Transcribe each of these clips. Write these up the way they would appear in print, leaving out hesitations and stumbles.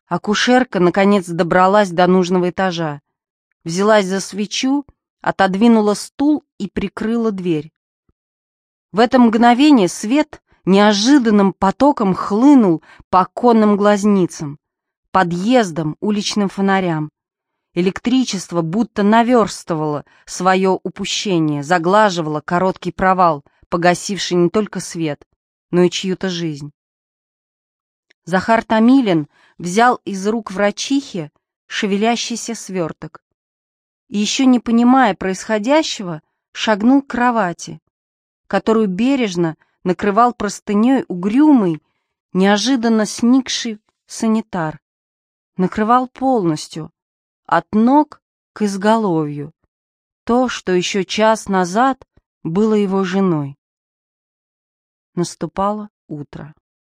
Акушерка, наконец, добралась до нужного этажа. Взялась за свечу, отодвинула стул и прикрыла дверь. В это мгновение свет неожиданным потоком хлынул по оконным глазницам, подъездам, уличным фонарям. Электричество будто наверстывало свое упущение, заглаживало короткий провал, погасивший не только свет, но и чью-то жизнь. Захар Томилин взял из рук врачихи шевелящийся сверток и, еще не понимая происходящего, шагнул к кровати, которую бережно накрывал простыней угрюмый, неожиданно сникший санитар. Накрывал полностью, от ног к изголовью, то, что еще час назад было его женой. Наступало утро.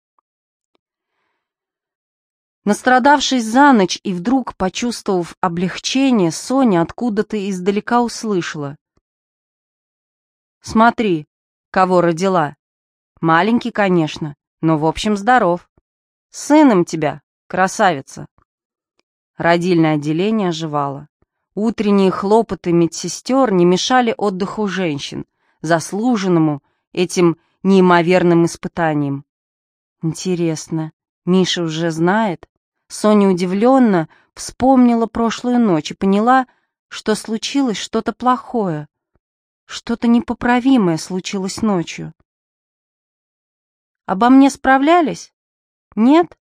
Настрадавшись за ночь и вдруг почувствовав облегчение, Соня откуда-то издалека услышала: «Смотри, кого родила. Маленький, конечно, но в общем здоров. С сыном тебя, красавица». Родильное отделение оживало. Утренние хлопоты медсестер не мешали отдыху женщин, заслуженному этим неимоверным испытанием. Интересно, Миша уже знает? Соня удивленно вспомнила прошлую ночь и поняла, что случилось что-то плохое, что-то непоправимое случилось ночью. Обо мне справлялись? Нет?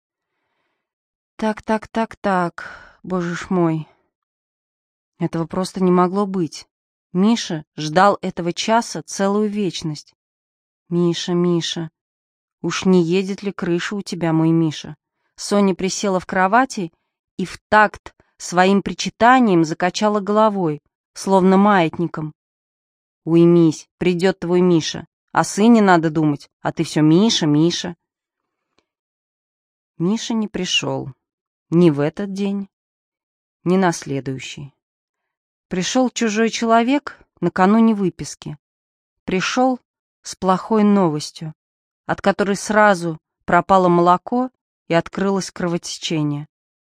Так, боже ж мой. Этого просто не могло быть. Миша ждал этого часа целую вечность. Миша, уж не едет ли крыша у тебя, мой Миша? Соня присела в кровати и в такт своим причитанием закачала головой, словно маятником. Уймись, придет твой Миша. О сыне надо думать, а ты все Миша. Миша не пришел. Ни в этот день, ни на следующий. Пришел чужой человек накануне выписки. Пришел с плохой новостью, от которой сразу пропало молоко и открылось кровотечение.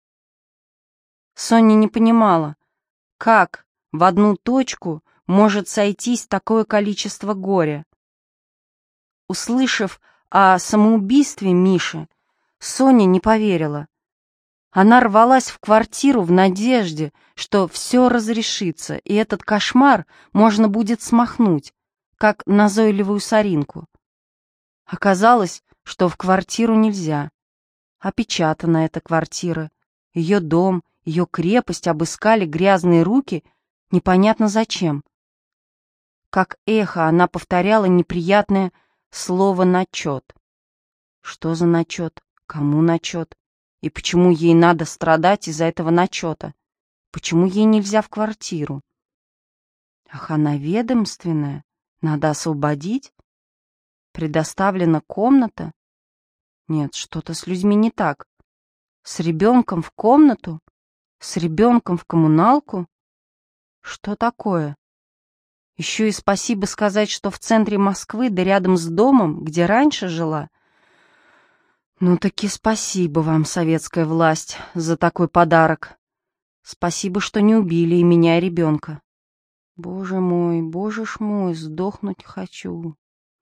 Соня не понимала, как в одну точку может сойтись такое количество горя. Услышав о самоубийстве Миши, Соня не поверила. Она рвалась в квартиру в надежде, что все разрешится, и этот кошмар можно будет смахнуть, как назойливую соринку. Оказалось, что в квартиру нельзя. Опечатана эта квартира. Ее дом, ее крепость обыскали грязные руки, непонятно зачем. Как эхо она повторяла неприятное слово «начет». Что за начет? Кому начет? И почему ей надо страдать из-за этого начета? Почему ей нельзя в квартиру? Ах, она ведомственная. Надо освободить? Предоставлена комната? Нет, что-то с людьми не так. С ребенком в комнату? С ребенком в коммуналку? Что такое? Еще и спасибо сказать, что в центре Москвы, да рядом с домом, где раньше жила. Ну таки спасибо вам, советская власть, за такой подарок. Спасибо, что не убили и меня, и ребенка. Боже ж мой, сдохнуть хочу.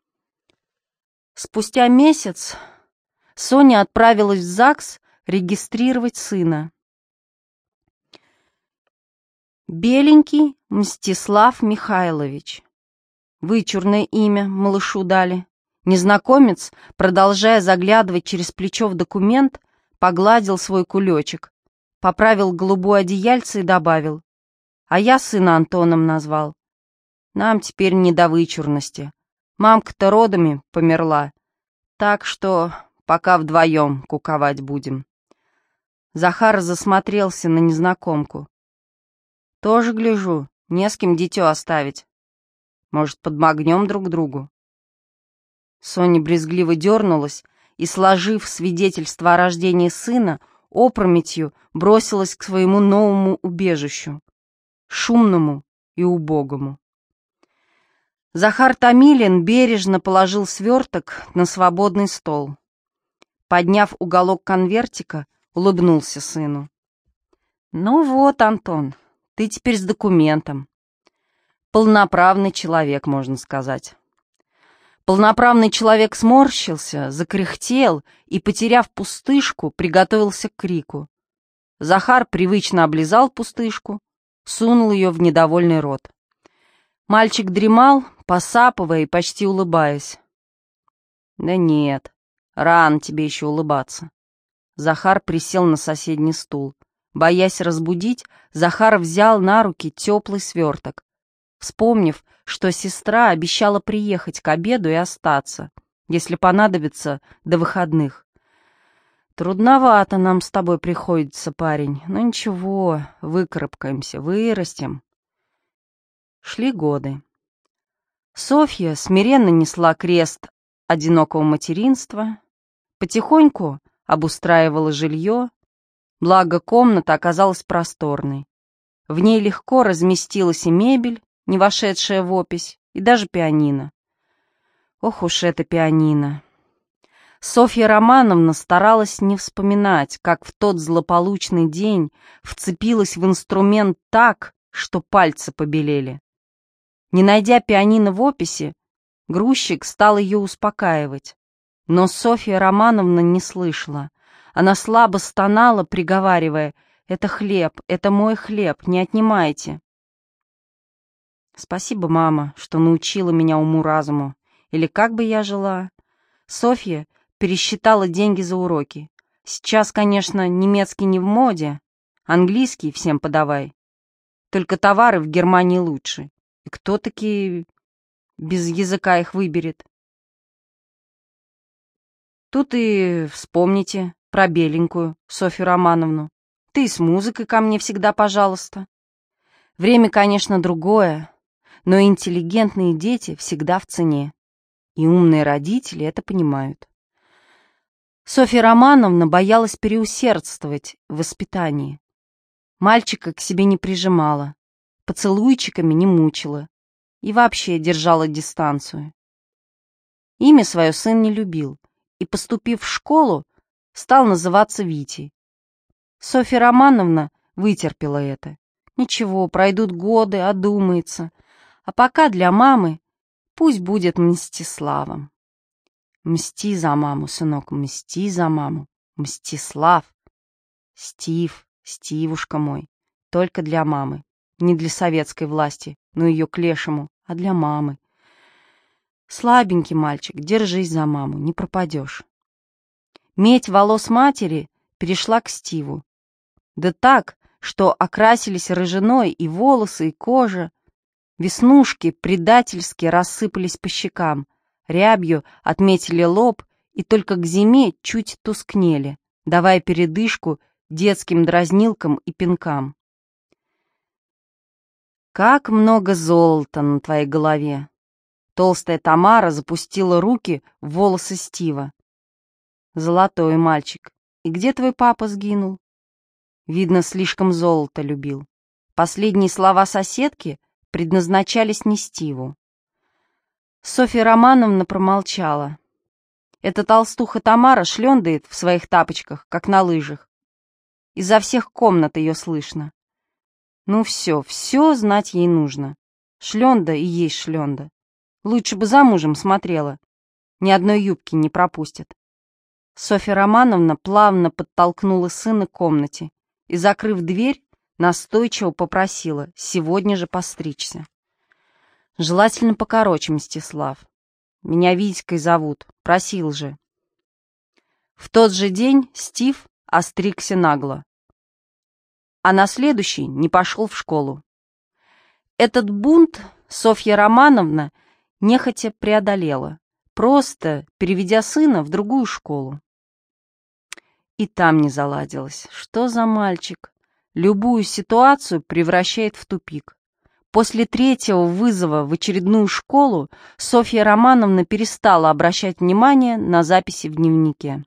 Спустя месяц Соня отправилась в ЗАГС регистрировать сына. Беленький Мстислав Михайлович. Вычурное имя малышу дали. Незнакомец, продолжая заглядывать через плечо в документ, погладил свой кулечек, поправил голубое одеяльце и добавил: «А я сына Антоном назвал. Нам теперь не до вычурности. Мамка-то родами померла, так что пока вдвоем куковать будем». Захар засмотрелся на незнакомку. «Тоже гляжу, не с кем дитё оставить. Может, подмагнем друг другу?» Соня брезгливо дернулась и, сложив свидетельство о рождении сына, опрометью бросилась к своему новому убежищу, шумному и убогому. Захар Томилин бережно положил сверток на свободный стол. Подняв уголок конвертика, улыбнулся сыну. «Ну вот, Антон, ты теперь с документом. Полноправный человек, можно сказать». Полноправный человек сморщился, закряхтел и, потеряв пустышку, приготовился к крику. Захар привычно облизал пустышку, сунул ее в недовольный рот. Мальчик дремал, посапывая и почти улыбаясь. «Да нет, рано тебе еще улыбаться». Захар присел на соседний стул. Боясь разбудить, Захар взял на руки теплый сверток, вспомнив, что сестра обещала приехать к обеду и остаться, если понадобится, до выходных. «Трудновато нам с тобой приходится, парень, но ничего, выкарабкаемся, вырастем». Шли годы. Софья смиренно несла крест одинокого материнства, потихоньку обустраивала жилье, благо комната оказалась просторной. В ней легко разместилась и мебель, не вошедшая в опись, и даже пианино. Ох уж это пианино! Софья Романовна старалась не вспоминать, как в тот злополучный день вцепилась в инструмент так, что пальцы побелели. Не найдя пианино в описи, грузчик стал ее успокаивать. Но Софья Романовна не слышала. Она слабо стонала, приговаривая: «Это хлеб, это мой хлеб, не отнимайте». «Спасибо, мама, что научила меня уму-разуму. Или как бы я жила?» Софья пересчитала деньги за уроки. Сейчас, конечно, немецкий не в моде, английский всем подавай. Только товары в Германии лучше. И кто таки без языка их выберет? Тут и вспомните про беленькую Софью Романовну. Ты и с музыкой ко мне всегда, пожалуйста. Время, конечно, другое, но интеллигентные дети всегда в цене. И умные родители это понимают. Софья Романовна боялась переусердствовать в воспитании. Мальчика к себе не прижимала, поцелуйчиками не мучила и вообще держала дистанцию. Имя свое сын не любил и, поступив в школу, стал называться Витей. Софья Романовна вытерпела это. Ничего, пройдут годы, одумается. А пока для мамы пусть будет Мстиславом. Мсти за маму, сынок, мсти за маму. Мстислав. Стив, Стивушка мой. Только для мамы. Не для советской власти, но ее к лешему, а для мамы. Слабенький мальчик, держись за маму, не пропадешь. Медь волос матери перешла к Стиву. Да так, что окрасились рыжиной и волосы, и кожа. Веснушки предательски рассыпались по щекам, рябью отметили лоб и только к зиме чуть тускнели, давая передышку детским дразнилкам и пинкам. «Как много золота на твоей голове!» Толстая Тамара запустила руки в волосы Стива. «Золотой мальчик. И где твой папа сгинул?» Видно, слишком золото любил. Последние слова соседки предназначались не Стиву. Софья Романовна промолчала. Эта толстуха Тамара шлендает в своих тапочках, как на лыжах. Изо всех комнат ее слышно. Ну все знать ей нужно. Шленда и есть шленда. Лучше бы за мужем смотрела. Ни одной юбки не пропустит. Софья Романовна плавно подтолкнула сына к комнате и, закрыв дверь, настойчиво попросила сегодня же постричься. Желательно покороче, Мстислав. Меня Витькой зовут, просил же. В тот же день Стив остригся нагло, а на следующий не пошел в школу. Этот бунт Софья Романовна нехотя преодолела, просто переведя сына в другую школу. И там не заладилось. Что за мальчик? Любую ситуацию превращает в тупик. После третьего вызова в очередную школу Софья Романовна перестала обращать внимание на записи в дневнике.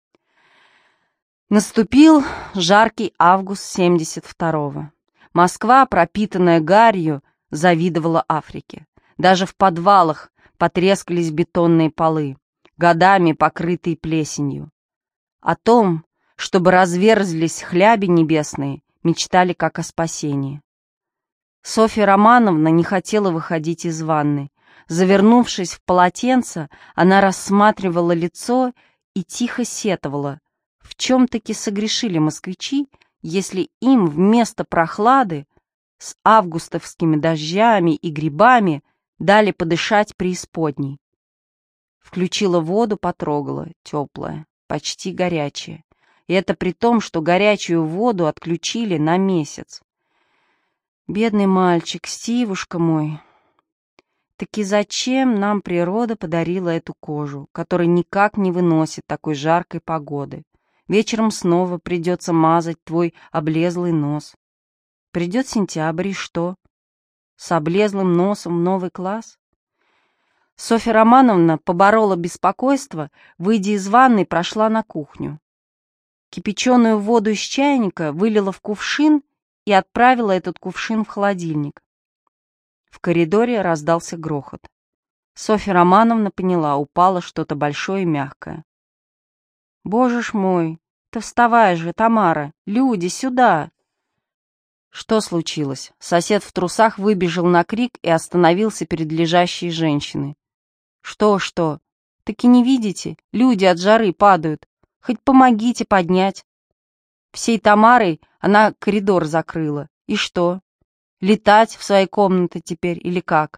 Наступил жаркий август 72-го. Москва, пропитанная гарью, завидовала Африке. Даже в подвалах потрескались бетонные полы, годами покрытые плесенью. О том, чтобы разверзлись хляби небесные, мечтали как о спасении. Софья Романовна не хотела выходить из ванны. Завернувшись в полотенце, она рассматривала лицо и тихо сетовала. В чем-таки согрешили москвичи, если им вместо прохлады с августовскими дождями и грибами дали подышать преисподней. Включила воду, потрогала, теплая, почти горячая. И это при том, что горячую воду отключили на месяц. Бедный мальчик, Стивушка мой. Таки зачем нам природа подарила эту кожу, которая никак не выносит такой жаркой погоды? Вечером снова придется мазать твой облезлый нос. Придет сентябрь, и что? С облезлым носом в новый класс? Софья Романовна поборола беспокойство, выйдя из ванной, прошла на кухню. Кипяченую воду из чайника вылила в кувшин и отправила этот кувшин в холодильник. В коридоре раздался грохот. Софья Романовна поняла, упало что-то большое и мягкое. «Боже ж мой, ты вставай же, Тамара! Люди, сюда!» Что случилось? Сосед в трусах выбежал на крик и остановился перед лежащей женщиной. «Что? Таки не видите? Люди от жары падают. Хоть помогите поднять». Всей Тамарой она коридор закрыла. И что? Летать в своей комнате теперь или как?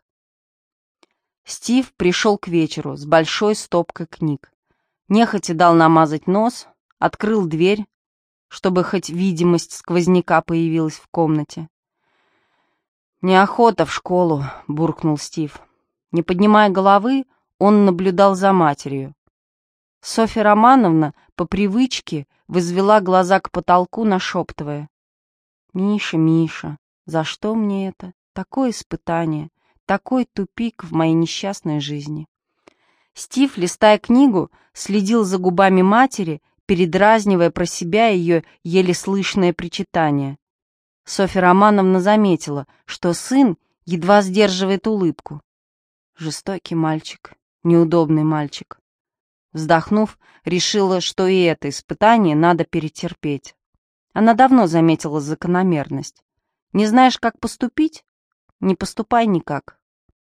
Стив пришел к вечеру с большой стопкой книг. Нехотя дал намазать нос, открыл дверь, чтобы хоть видимость сквозняка появилась в комнате. «Неохота в школу», — буркнул Стив. Не поднимая головы, он наблюдал за матерью. Софья Романовна по привычке возвела глаза к потолку, нашептывая: «Миша, Миша, за что мне это? Такое испытание, такой тупик в моей несчастной жизни». Стив, листая книгу, следил за губами матери, передразнивая про себя ее еле слышное причитание. Софья Романовна заметила, что сын едва сдерживает улыбку. Жестокий мальчик, неудобный мальчик. Вздохнув, решила, что и это испытание надо перетерпеть. Она давно заметила закономерность. Не знаешь, как поступить? Не поступай никак.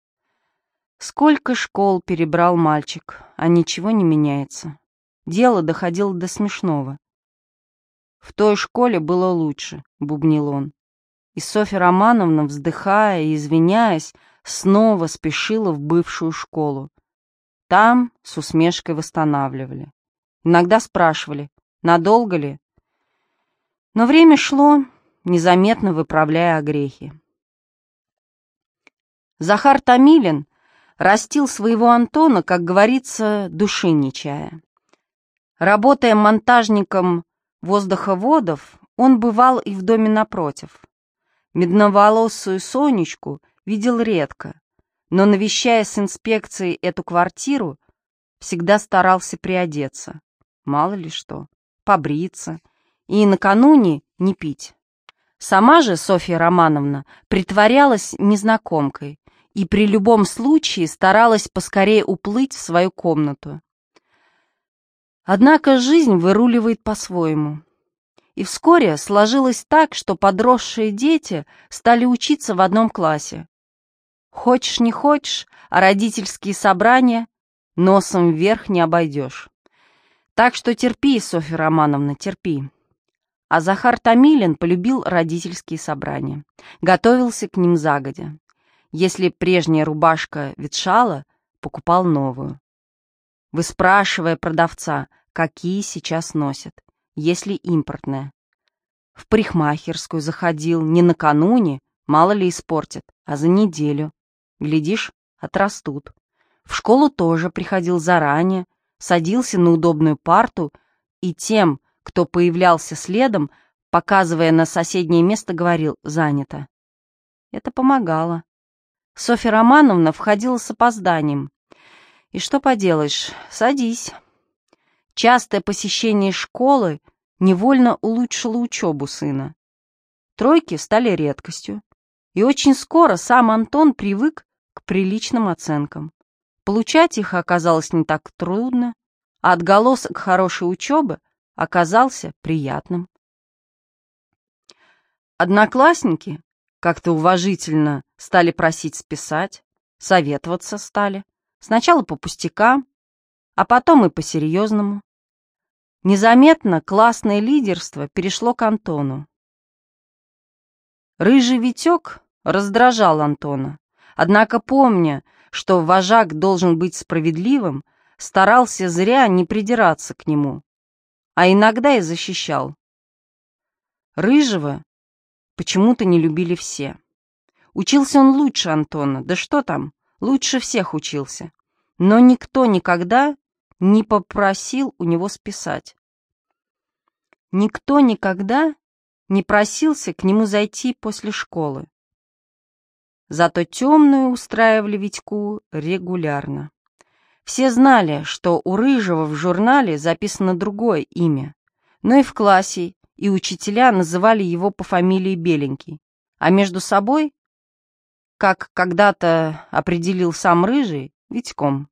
Сколько школ перебрал мальчик, а ничего не меняется. Дело доходило до смешного. «В той школе было лучше», — бубнил он. И Софья Романовна, вздыхая и извиняясь, снова спешила в бывшую школу. Там с усмешкой восстанавливали. Иногда спрашивали, надолго ли? Но время шло, незаметно выправляя огрехи. Захар Томилин растил своего Антона, как говорится, души не чая. Работая монтажником воздуховодов, он бывал и в доме напротив. Медноволосую Сонечку видел редко, но, навещая с инспекцией эту квартиру, всегда старался приодеться, мало ли что, побриться, и накануне не пить. Сама же Софья Романовна притворялась незнакомкой и при любом случае старалась поскорее уплыть в свою комнату. Однако жизнь выруливает по-своему. И вскоре сложилось так, что подросшие дети стали учиться в одном классе. Хочешь не хочешь, а родительские собрания носом вверх не обойдешь. Так что терпи, Софья Романовна, терпи. А Захар Томилин полюбил родительские собрания. Готовился к ним загодя. Если прежняя рубашка ветшала, покупал новую. Выспрашивая продавца, какие сейчас носят, если импортная. В парикмахерскую заходил не накануне, мало ли испортят, а за неделю. Глядишь, отрастут. В школу тоже приходил заранее, садился на удобную парту и тем, кто появлялся следом, показывая на соседнее место, говорил: «Занято». Это помогало. Софья Романовна входила с опозданием. И что поделаешь, садись. Частое посещение школы невольно улучшило учебу сына. Тройки стали редкостью, и очень скоро сам Антон привык к приличным оценкам. Получать их оказалось не так трудно, а отголосок хорошей учебы оказался приятным. Одноклассники как-то уважительно стали просить списать, советоваться стали. Сначала по пустякам, а потом и по-серьезному. Незаметно классное лидерство перешло к Антону. Рыжий Витек раздражал Антона, однако, помня, что вожак должен быть справедливым, старался зря не придираться к нему, а иногда и защищал. Рыжего почему-то не любили все. Учился он лучше Антона, да что там, лучше всех учился, но никто никогда не попросил у него списать. Никто никогда не просился к нему зайти после школы. Зато темную устраивали Витьку регулярно. Все знали, что у Рыжего в журнале записано другое имя, но и в классе, и учителя называли его по фамилии Беленький, а между собой, как когда-то определил сам Рыжий, Витьком.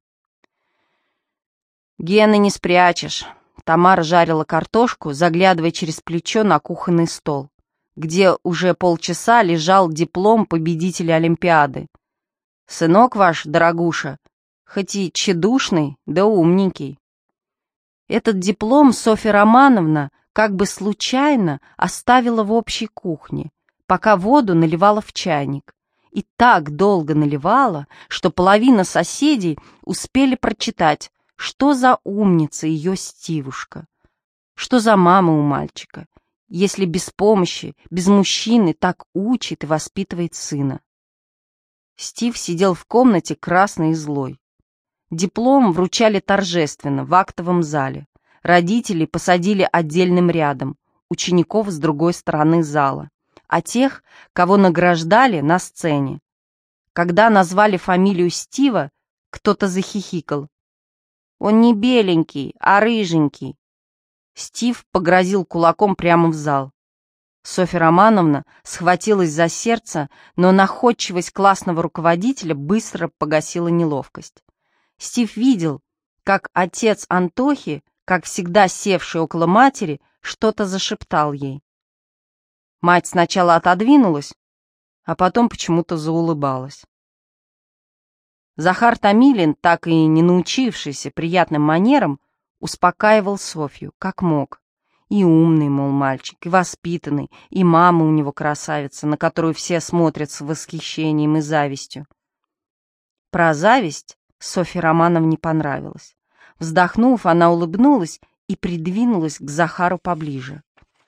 «Гены не спрячешь». Тамара жарила картошку, заглядывая через плечо на кухонный стол, где уже полчаса лежал диплом победителя Олимпиады. «Сынок ваш, дорогуша, хоть и тщедушный, да умненький». Этот диплом Софья Романовна как бы случайно оставила в общей кухне, пока воду наливала в чайник. И так долго наливала, что половина соседей успели прочитать, что за умница ее Стивушка, что за мама у мальчика, если без помощи, без мужчины так учит и воспитывает сына. Стив сидел в комнате красный и злой. Диплом вручали торжественно, в актовом зале. Родители посадили отдельным рядом, учеников с другой стороны зала, а тех, кого награждали, на сцене. Когда назвали фамилию Стива, кто-то захихикал. «Он не беленький, а рыженький». Стив погрозил кулаком прямо в зал. Софья Романовна схватилась за сердце, но находчивость классного руководителя быстро погасила неловкость. Стив видел, как отец Антохи, как всегда севший около матери, что-то зашептал ей. Мать сначала отодвинулась, а потом почему-то заулыбалась. Захар Томилин, так и не научившийся приятным манерам, успокаивал Софью, как мог. И умный, мол, мальчик, и воспитанный, и мама у него красавица, на которую все смотрят с восхищением и завистью. Про зависть Софье Романовне не понравилось. Вздохнув, она улыбнулась и придвинулась к Захару поближе.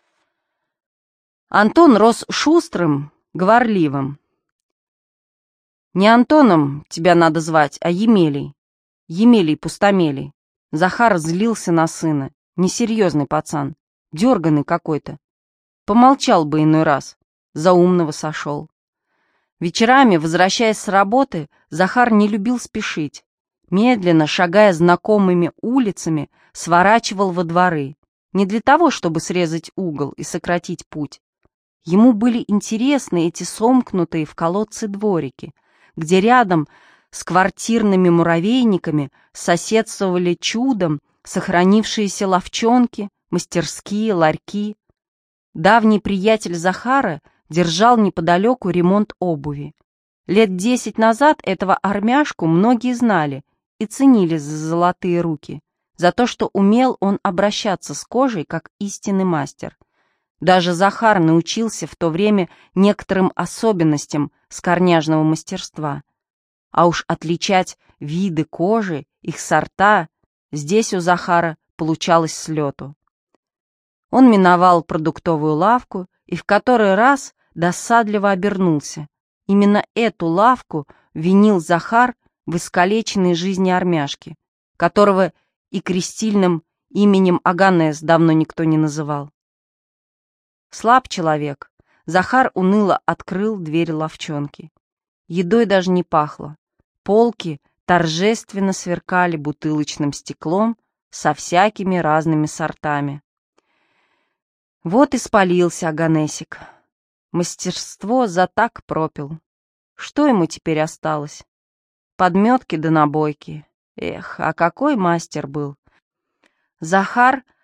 Антон рос шустрым, говорливым. «Не Антоном тебя надо звать, а Емелей. Емелей Пустомелей». Захар злился на сына. Несерьезный пацан, дерганый какой-то. Помолчал бы иной раз, за умного сошел. Вечерами, возвращаясь с работы, Захар не любил спешить. Медленно, шагая знакомыми улицами, сворачивал во дворы. Не для того, чтобы срезать угол и сократить путь. Ему были интересны эти сомкнутые в колодцы дворики, где рядом с квартирными муравейниками соседствовали чудом сохранившиеся лавчонки, мастерские, ларьки. Давний приятель Захара держал неподалеку ремонт обуви. Лет 10 назад этого армяшку многие знали и ценили за золотые руки, за то, что умел он обращаться с кожей как истинный мастер. Даже Захар научился в то время некоторым особенностям скорняжного мастерства. А уж отличать виды кожи, их сорта, здесь у Захара получалось с лету. Он миновал продуктовую лавку и в который раз досадливо обернулся. Именно эту лавку винил Захар в искалеченной жизни армяшки, которого и крестильным именем Оганес давно никто не называл. Слаб человек. Захар уныло открыл дверь лавчонки. Едой даже не пахло. Полки торжественно сверкали бутылочным стеклом со всякими разными сортами. Вот и спалился Оганесик. Мастерство за так пропил. Что ему теперь осталось? Подметки да набойки. Эх, а какой мастер был! Захар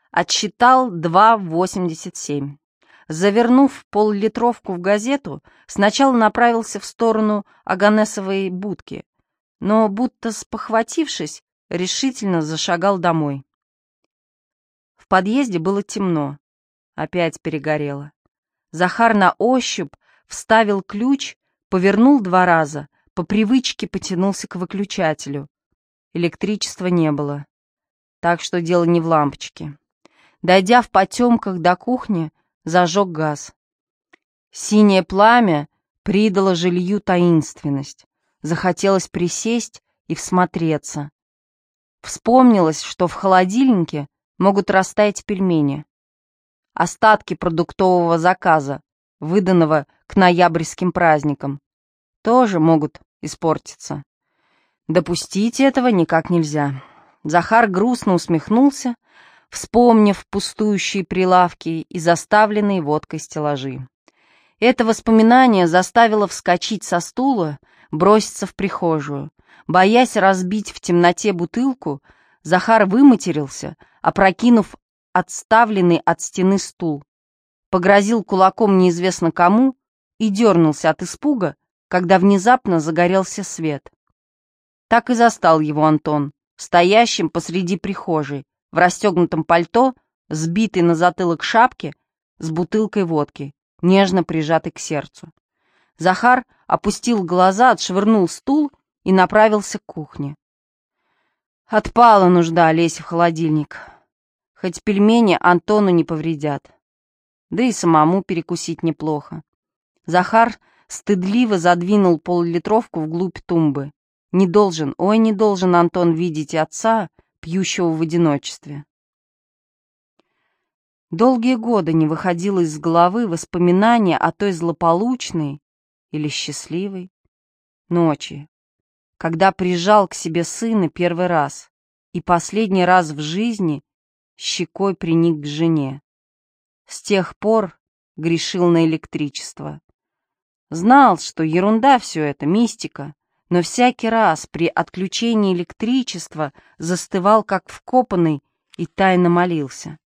отсчитал 2,87. Завернув поллитровку в газету, сначала направился в сторону Оганесовой будки, но, будто спохватившись, решительно зашагал домой. В подъезде было темно. Опять перегорело. Захар на ощупь вставил ключ, повернул 2 раза, по привычке потянулся к выключателю. Электричества не было, так что дело не в лампочке. Дойдя в потемках до кухни, зажег газ. Синее пламя придало жилью таинственность. Захотелось присесть и всмотреться. Вспомнилось, что в холодильнике могут растаять пельмени. Остатки продуктового заказа, выданного к ноябрьским праздникам, тоже могут испортиться. Допустить этого никак нельзя. Захар грустно усмехнулся, вспомнив пустующие прилавки и заставленные водкой стеллажи. Это воспоминание заставило вскочить со стула, броситься в прихожую. Боясь разбить в темноте бутылку, Захар выматерился, опрокинув отставленный от стены стул. Погрозил кулаком неизвестно кому и дернулся от испуга, когда внезапно загорелся свет. Так и застал его Антон, стоящим посреди прихожей, в расстегнутом пальто, сбитой на затылок шапки, с бутылкой водки, нежно прижатой к сердцу. Захар опустил глаза, отшвырнул стул и направился к кухне. Отпала нужда лезть в холодильник. Хоть пельмени Антону не повредят. Да и самому перекусить неплохо. Захар стыдливо задвинул поллитровку вглубь тумбы. Не должен Антон видеть отца, пьющего в одиночестве. Долгие годы не выходило из головы воспоминания о той злополучной или счастливой ночи, когда прижал к себе сына первый раз и последний раз в жизни щекой приник к жене. С тех пор грешил на электричество. Знал, что ерунда все это, мистика, но всякий раз при отключении электричества застывал как вкопанный и тайно молился.